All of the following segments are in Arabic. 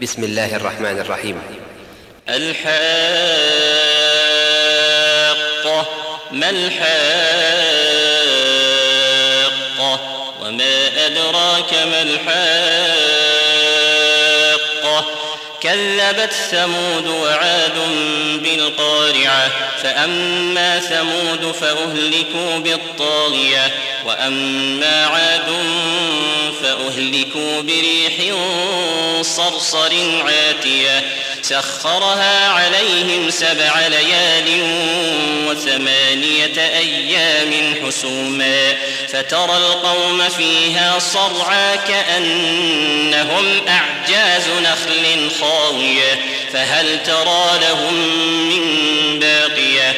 بسم الله الرحمن الرحيم. الحاقة. ما الحاقة؟ وما أدراك ما الحاقة؟ كذبت ثمود وعاد بالقارعة. فأما ثمود فأهلكوا بالطاغية، وأما عاد فأهلكوا بريح صرصر عاتية سخرها عليهم 7 ليال و8 أيام حسوما، فترى القوم فيها صرعى كأنهم أعجاز نخل خاوية، فهل ترى لهم من باقية؟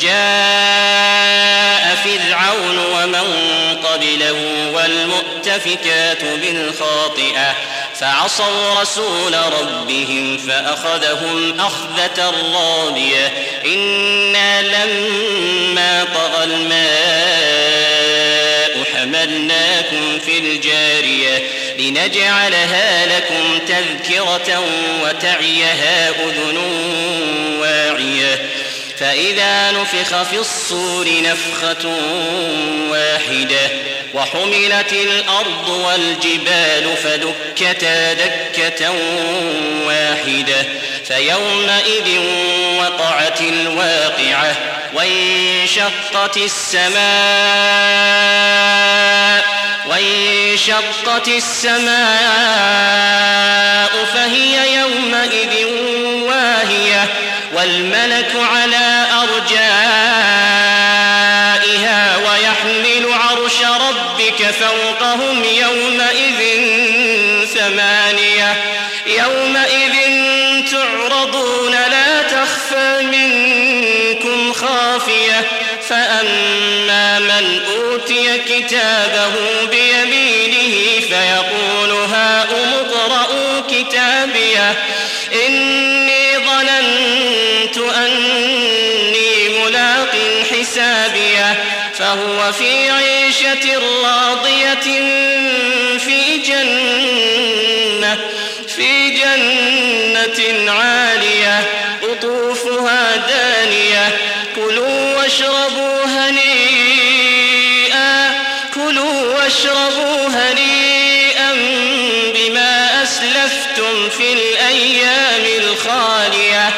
وجاء فرعون ومن قبله والمؤتفكات بالخاطئة فعصوا رسول ربهم فأخذهم أخذة رابية. إنا لما طغى الماء حملناكم في الجارية لنجعلها لكم تذكرة وتعيها أذن واعية. فإذا نفخ في الصور نفخة واحدة وحملت الأرض والجبال فدكتا دكة واحدة فيومئذ وقعت الواقعة وانشقت السماء فهي يومئذ واهية والملك على أرجائها ويحمل عرش ربك فوقهم يومئذ 8 يومئذ تعرضون لا تخفى منكم خافية. فأما من أوتي كتابه بيمينه فيقول هاؤم اقرءوا كتابيه إني ظننت أني ملاق حسابيه فهو في عيشة راضية في جنة عالية قطوفها دانية. كلوا واشربوا هنيئا بما أسلفتم في الأيام الخالية.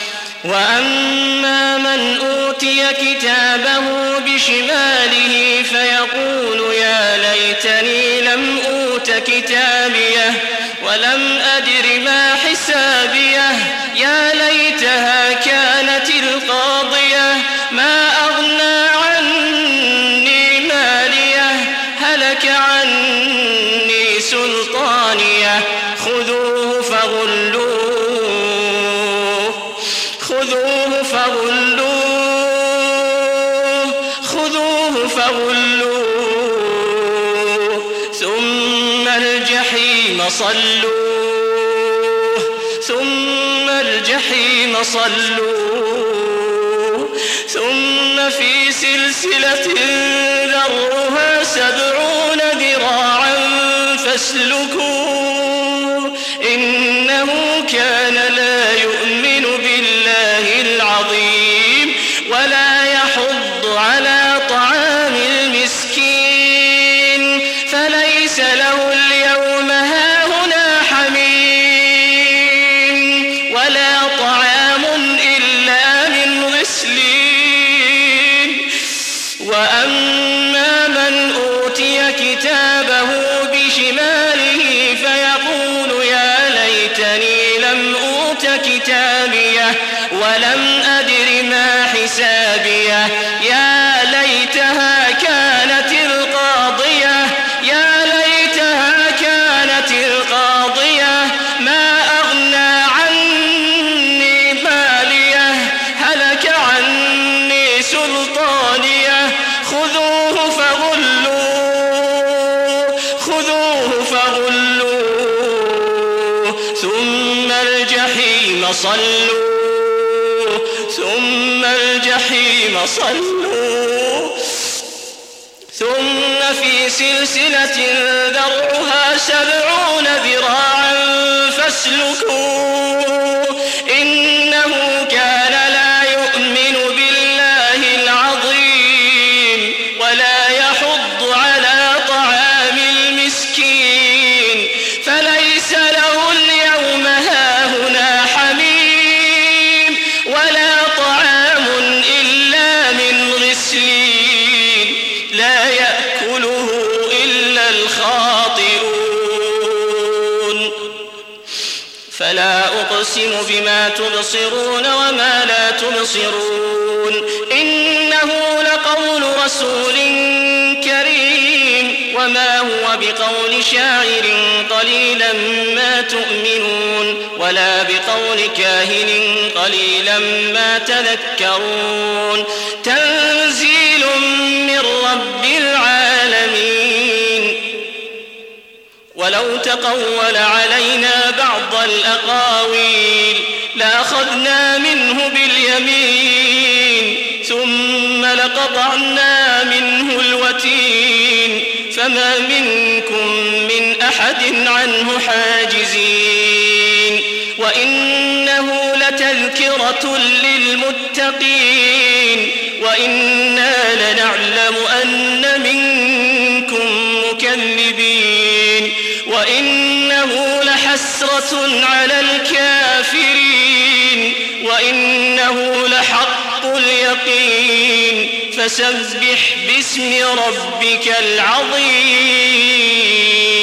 وأما من أوتي كتابه بشماله فيقول يا ليتني لم أوت كتابيه ولم أدر ما حسابيه يا ليتها كانت القاضية ما أغنى عني ماليه هلك عني سلطانيه. خذوه فغلوه ثم الجحيم صلوه ثم في سلسلة ذرعها 70 ذراعا فاسلكوه إنه كان لا يؤمن بالله العظيم ولا يحض على طعام المسكين فليس له اليوم هاهنا حميم ولا طعام إلا من غسلين. وأما من أوتي كتابه بشماله فيقول يا ليتني لم أوت كتابيه ولم أدر ما حسابيه يا ليتها كانت القاضية ما أغنى عني ماليه هلك عني سلطانيه. خذوه فغلوه ثم الجحيم صلوه ثم في سلسلة ذرعها 70 ذراعا فاسلكوه إنه كان لا يؤمن بالله العظيم ولا يحض على طعام المسكين فليس له اليوم هاهنا حميم ولا طعام إلا من غسلين لا يأكله إلا الخاطئون فلا أقسم بما تبصرون وما لا تبصرون إنه لقول رسول كريم وما هو بقول شاعر قليلا ما تؤمنون ولا بقول كاهن قليلا ما تذكرون تنزيل من رب العالمين ولو تقول علينا بعض الأقاويل لأخذنا منه باليمين ثم لقطعنا منه الوتين فما منكم من أحد عنه حاجزين وإنه لتذكرة للمتقين وإنا لنعلم أن منكم مكذبين وإنه لحسرة على الكافرين وإنه لحق اليقين فسبح باسم ربك العظيم